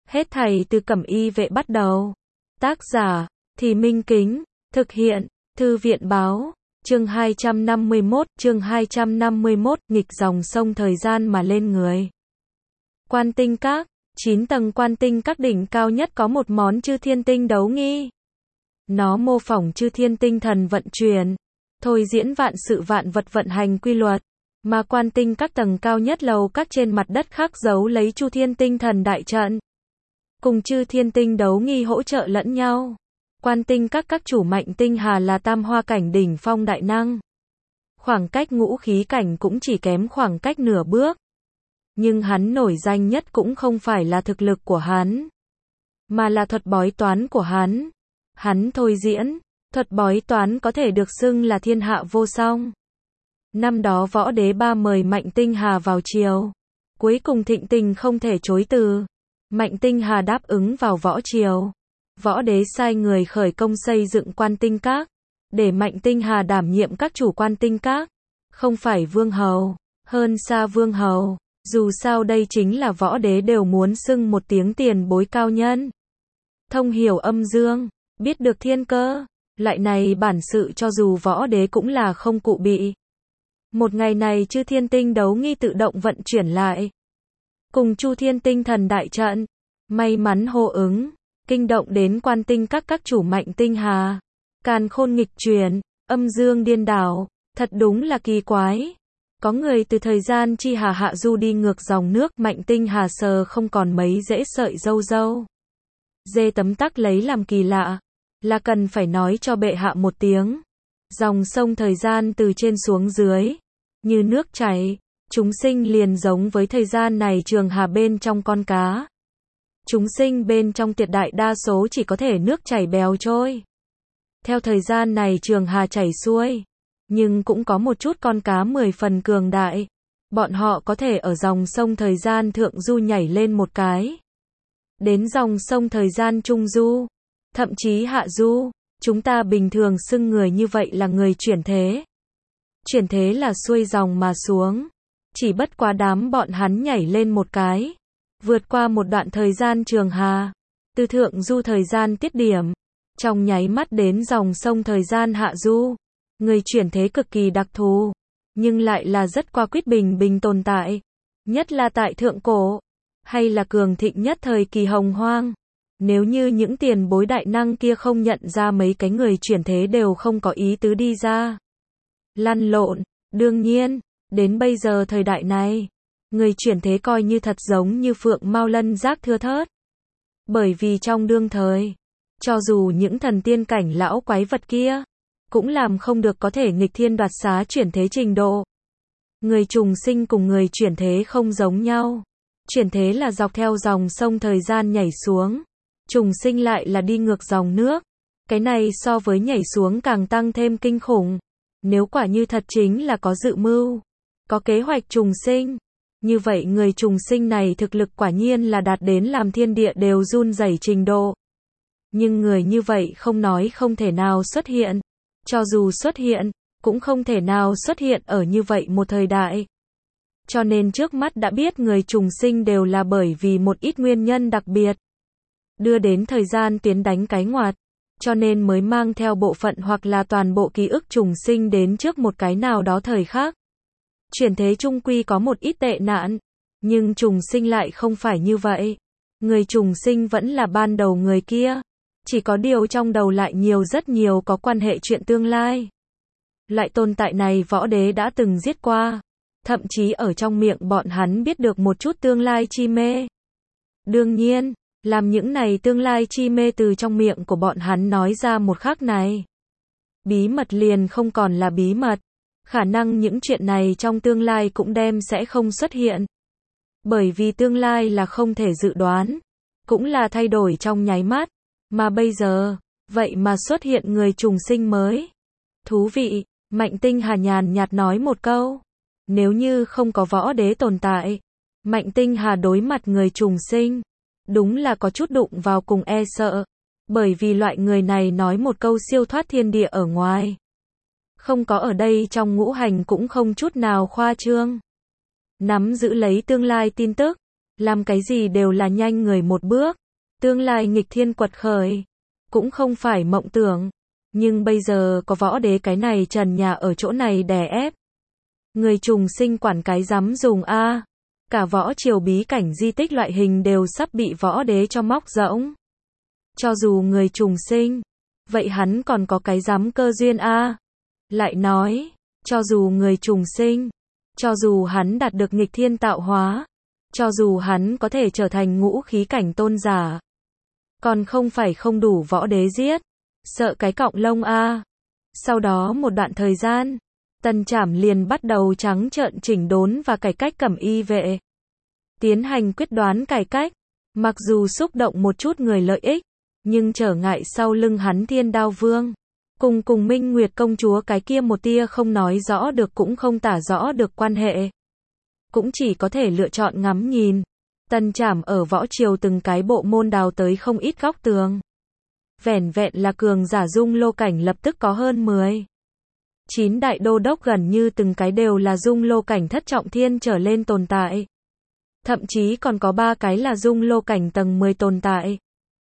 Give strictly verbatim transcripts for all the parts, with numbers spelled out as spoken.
Hết thảy từ Cẩm Y Vệ bắt đầu. Tác giả, Thì Minh Kính, thực hiện, Thư viện báo, chương hai trăm năm mươi mốt, chương hai trăm năm mươi mốt, nghịch dòng sông thời gian mà lên người. Quan Tinh Các, chín tầng Quan Tinh Các đỉnh cao nhất có một món Chư Thiên Tinh đấu nghi. Nó mô phỏng Chư Thiên Tinh thần vận chuyển, thôi diễn vạn sự vạn vật vận hành quy luật, mà Quan Tinh Các tầng cao nhất lầu các trên mặt đất khắc dấu lấy Chu Thiên Tinh thần đại trận. Cùng Chư Thiên Tinh đấu nghi hỗ trợ lẫn nhau. Quan Tinh Các các chủ Mạnh Tinh Hà là tam hoa cảnh đỉnh phong đại năng. Khoảng cách ngũ khí cảnh cũng chỉ kém khoảng cách nửa bước. Nhưng hắn nổi danh nhất cũng không phải là thực lực của hắn, mà là thuật bói toán của hắn. Hắn thôi diễn, thuật bói toán có thể được xưng là thiên hạ vô song. Năm đó Võ Đế Ba mời Mạnh Tinh Hà vào triều. Cuối cùng thịnh tình không thể chối từ. Mạnh Tinh Hà đáp ứng vào võ triều. Võ Đế sai người khởi công xây dựng Quan Tinh Các, để Mạnh Tinh Hà đảm nhiệm các chủ Quan Tinh Các. Không phải vương hầu, hơn xa vương hầu. Dù sao đây chính là võ đế đều muốn xưng một tiếng tiền bối cao nhân. Thông hiểu âm dương, biết được thiên cơ, loại này bản sự cho dù võ đế cũng là không cụ bị. Một ngày này Chư Thiên Tinh đấu nghi tự động vận chuyển lại. Cùng Chu Thiên Tinh thần đại trận, may mắn hô ứng, kinh động đến Quan Tinh Các các chủ Mạnh Tinh Hà. Càn khôn nghịch chuyển, âm dương điên đảo, thật đúng là kỳ quái. Có người từ thời gian chi hà hạ du đi ngược dòng nước, Mạnh Tinh Hà sờ không còn mấy dễ sợi râu râu. Dê tấm tắc lấy làm kỳ lạ, là cần phải nói cho bệ hạ một tiếng. Dòng sông thời gian từ trên xuống dưới, như nước chảy, chúng sinh liền giống với thời gian này trường hà bên trong con cá. Chúng sinh bên trong tuyệt đại đa số chỉ có thể nước chảy bèo trôi. Theo thời gian này trường hà chảy xuôi, nhưng cũng có một chút con cá mười phần cường đại. Bọn họ có thể ở dòng sông thời gian thượng du nhảy lên một cái. Đến dòng sông thời gian trung du, thậm chí hạ du. Chúng ta bình thường xưng người như vậy là người chuyển thế. Chuyển thế là xuôi dòng mà xuống. Chỉ bất quá đám bọn hắn nhảy lên một cái, vượt qua một đoạn thời gian trường hà, từ thượng du thời gian tiết điểm, trong nháy mắt đến dòng sông thời gian hạ du. Người chuyển thế cực kỳ đặc thù, nhưng lại là rất qua quýt bình bình tồn tại. Nhất là tại thượng cổ, hay là cường thịnh nhất thời kỳ hồng hoang. Nếu như những tiền bối đại năng kia không nhận ra mấy cái người chuyển thế đều không có ý tứ đi ra lăn lộn. Đương nhiên, đến bây giờ thời đại này, người chuyển thế coi như thật giống như phượng mao lân giác thưa thớt. Bởi vì trong đương thời, cho dù những thần tiên cảnh lão quái vật kia, cũng làm không được có thể nghịch thiên đoạt xá chuyển thế trình độ. Người trùng sinh cùng người chuyển thế không giống nhau. Chuyển thế là dọc theo dòng sông thời gian nhảy xuống. Trùng sinh lại là đi ngược dòng nước. Cái này so với nhảy xuống càng tăng thêm kinh khủng. Nếu quả như thật chính là có dự mưu, có kế hoạch trùng sinh, như vậy người trùng sinh này thực lực quả nhiên là đạt đến làm thiên địa đều run rẩy trình độ. Nhưng người như vậy không nói không thể nào xuất hiện. Cho dù xuất hiện, cũng không thể nào xuất hiện ở như vậy một thời đại. Cho nên trước mắt đã biết người trùng sinh đều là bởi vì một ít nguyên nhân đặc biệt, đưa đến thời gian tuyến đánh cái ngoặt, cho nên mới mang theo bộ phận hoặc là toàn bộ ký ức trùng sinh đến trước một cái nào đó thời khác. Chuyển thế chung quy có một ít tệ nạn, nhưng trùng sinh lại không phải như vậy. Người trùng sinh vẫn là ban đầu người kia, chỉ có điều trong đầu lại nhiều rất nhiều có quan hệ chuyện tương lai. Loại tồn tại này võ đế đã từng giết qua, thậm chí ở trong miệng bọn hắn biết được một chút tương lai chi mê. Đương nhiên, làm những này tương lai chi mê từ trong miệng của bọn hắn nói ra một khắc này, bí mật liền không còn là bí mật. Khả năng những chuyện này trong tương lai cũng đem sẽ không xuất hiện. Bởi vì tương lai là không thể dự đoán, cũng là thay đổi trong nháy mắt. Mà bây giờ, vậy mà xuất hiện người trùng sinh mới. Thú vị, Mạnh Tinh Hà nhàn nhạt nói một câu. Nếu như không có võ đế tồn tại, Mạnh Tinh Hà đối mặt người trùng sinh, đúng là có chút đụng vào cùng e sợ. Bởi vì loại người này nói một câu siêu thoát thiên địa ở ngoài. Không có ở đây trong ngũ hành cũng không chút nào khoa trương. Nắm giữ lấy tương lai tin tức, làm cái gì đều là nhanh người một bước, tương lai nghịch thiên quật khởi, cũng không phải mộng tưởng, nhưng bây giờ có võ đế cái này trần nhà ở chỗ này đè ép. Người trùng sinh quản cái dám dùng a, cả võ triều bí cảnh di tích loại hình đều sắp bị võ đế cho móc rỗng. Cho dù người trùng sinh, vậy hắn còn có cái dám cơ duyên a. Lại nói, cho dù người trùng sinh, cho dù hắn đạt được nghịch thiên tạo hóa, cho dù hắn có thể trở thành ngũ khí cảnh tôn giả, còn không phải không đủ võ đế giết, sợ cái cọng lông a. Sau đó một đoạn thời gian, Tần Trảm liền bắt đầu trắng trợn chỉnh đốn và cải cách cẩm y vệ. Tiến hành quyết đoán cải cách, mặc dù xúc động một chút người lợi ích, nhưng trở ngại sau lưng hắn Thiên Đao Vương, cùng cùng Minh Nguyệt công chúa cái kia một tia không nói rõ được cũng không tả rõ được quan hệ. Cũng chỉ có thể lựa chọn ngắm nhìn. Tần Trảm ở võ triều từng cái bộ môn đào tới không ít góc tường. Vẻn vẹn là cường giả dung lô cảnh lập tức có hơn mười. Chín đại đô đốc gần như từng cái đều là dung lô cảnh thất trọng thiên trở lên tồn tại. Thậm chí còn có ba cái là dung lô cảnh tầng mười tồn tại.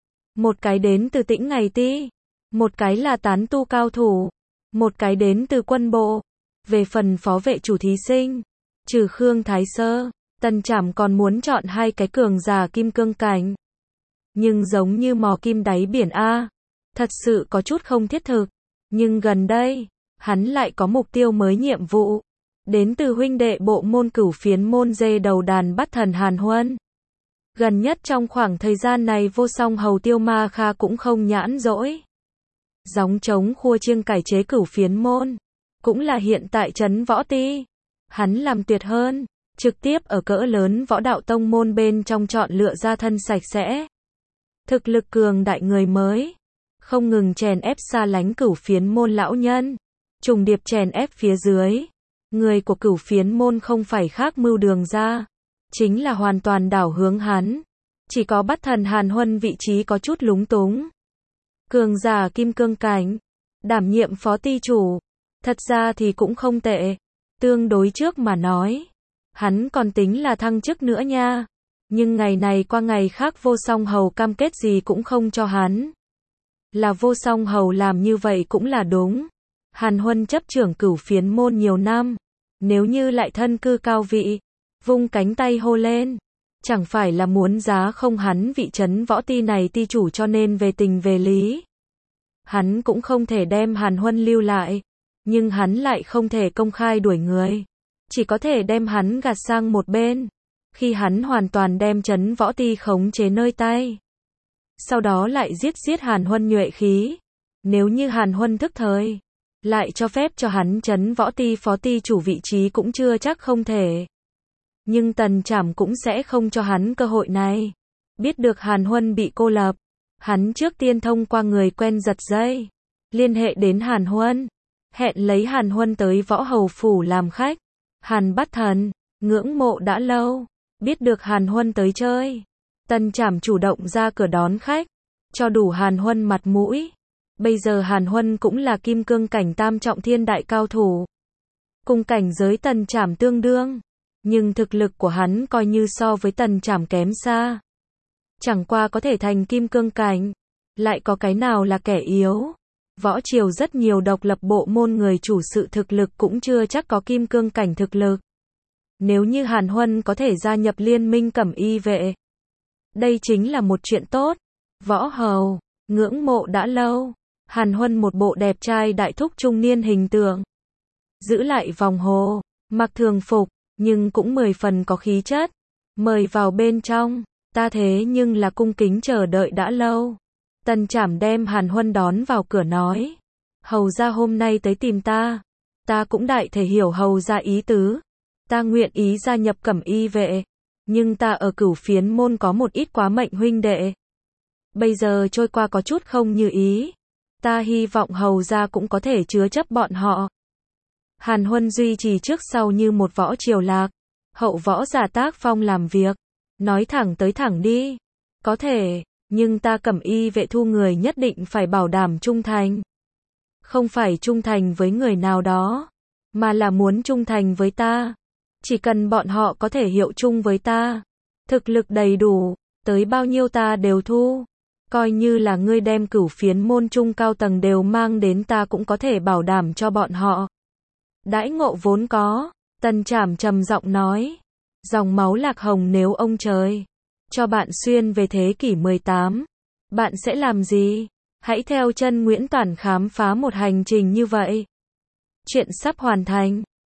Một cái đến từ Tĩnh Ngày Ti, một cái là tán tu cao thủ, một cái đến từ quân bộ. Về phần phó vệ chủ thí sinh, trừ Khương Thái Sơ, Tần Trảm còn muốn chọn hai cái cường giả kim cương cảnh. Nhưng giống như mò kim đáy biển a, thật sự có chút không thiết thực. Nhưng gần đây, hắn lại có mục tiêu mới nhiệm vụ. Đến từ huynh đệ bộ môn Cửu Phiến môn dê đầu đàn bắt thần Hàn Huân. Gần nhất trong khoảng thời gian này Vô Song Hầu Tiêu Ma Kha cũng không nhãn rỗi. Gióng trống khua chiêng cải chế Cửu Phiến môn, cũng là hiện tại trấn võ ti. Hắn làm tuyệt hơn, trực tiếp ở cỡ lớn võ đạo tông môn bên trong chọn lựa ra thân sạch sẽ. Thực lực cường đại người mới, không ngừng chèn ép xa lánh Cửu Phiến môn lão nhân, trùng điệp chèn ép phía dưới. Người của Cửu Phiến môn không phải khác mưu đường ra, chính là hoàn toàn đảo hướng hắn. Chỉ có bắt thần Hàn Huân vị trí có chút lúng túng. Cường giả kim cương cảnh, đảm nhiệm phó ty chủ, thật ra thì cũng không tệ. Tương đối trước mà nói, hắn còn tính là thăng chức nữa nha. Nhưng ngày này qua ngày khác Vô Song Hầu cam kết gì cũng không cho hắn. Là Vô Song Hầu làm như vậy cũng là đúng. Hàn Huân chấp trưởng Cửu Phiến môn nhiều năm, nếu như lại thân cư cao vị, vung cánh tay hô lên, chẳng phải là muốn giá không hắn vị trấn võ ti này ti chủ cho nên về tình về lý. Hắn cũng không thể đem Hàn Huân lưu lại, nhưng hắn lại không thể công khai đuổi người, chỉ có thể đem hắn gạt sang một bên, khi hắn hoàn toàn đem trấn võ ti khống chế nơi tay. Sau đó lại giết giết Hàn Huân nhuệ khí, nếu như Hàn Huân thức thời, lại cho phép cho hắn trấn võ ti phó ti chủ vị trí cũng chưa chắc không thể. Nhưng Tần Trảm cũng sẽ không cho hắn cơ hội này. Biết được Hàn Huân bị cô lập, hắn trước tiên thông qua người quen giật dây, liên hệ đến Hàn Huân, hẹn lấy Hàn Huân tới Võ Hầu phủ làm khách. Hàn bắt thần, ngưỡng mộ đã lâu, biết được Hàn Huân tới chơi, Tần Trảm chủ động ra cửa đón khách, cho đủ Hàn Huân mặt mũi. Bây giờ Hàn Huân cũng là kim cương cảnh tam trọng thiên đại cao thủ, cùng cảnh giới Tần Trảm tương đương, nhưng thực lực của hắn coi như so với Tần Trảm kém xa. Chẳng qua có thể thành kim cương cảnh, lại có cái nào là kẻ yếu. Võ triều rất nhiều độc lập bộ môn người chủ sự thực lực cũng chưa chắc có kim cương cảnh thực lực. Nếu như Hàn Huân có thể gia nhập liên minh cẩm y vệ, đây chính là một chuyện tốt. Võ Hầu, ngưỡng mộ đã lâu. Hàn Huân một bộ đẹp trai đại thúc trung niên hình tượng, giữ lại vòng hồ, mặc thường phục, nhưng cũng mười phần có khí chất. Mời vào bên trong, ta thế nhưng là cung kính chờ đợi đã lâu. Tần Trảm đem Hàn Huân đón vào cửa nói, hầu gia hôm nay tới tìm ta, ta cũng đại thể hiểu hầu gia ý tứ, ta nguyện ý gia nhập cẩm y vệ, nhưng ta ở Cửu Phiến môn có một ít quá mệnh huynh đệ, bây giờ trôi qua có chút không như ý, ta hy vọng hầu gia cũng có thể chứa chấp bọn họ. Hàn Huân duy trì trước sau như một võ triều lạc, hậu võ giả tác phong làm việc, nói thẳng tới thẳng đi, có thể, nhưng ta cẩm y vệ thu người nhất định phải bảo đảm trung thành. Không phải trung thành với người nào đó, mà là muốn trung thành với ta. Chỉ cần bọn họ có thể hiệu chung với ta, Thực lực đầy đủ, tới bao nhiêu ta đều thu. Coi như là ngươi đem cửu phiến môn trung cao tầng đều mang đến ta cũng có thể bảo đảm cho bọn họ. Đãi ngộ vốn có, Tần Trảm trầm giọng nói. Dòng máu Lạc Hồng nếu ông trời cho bạn xuyên về thế kỷ mười tám, bạn sẽ làm gì? Hãy theo chân Nguyễn Toản khám phá một hành trình như vậy. Chuyện sắp hoàn thành.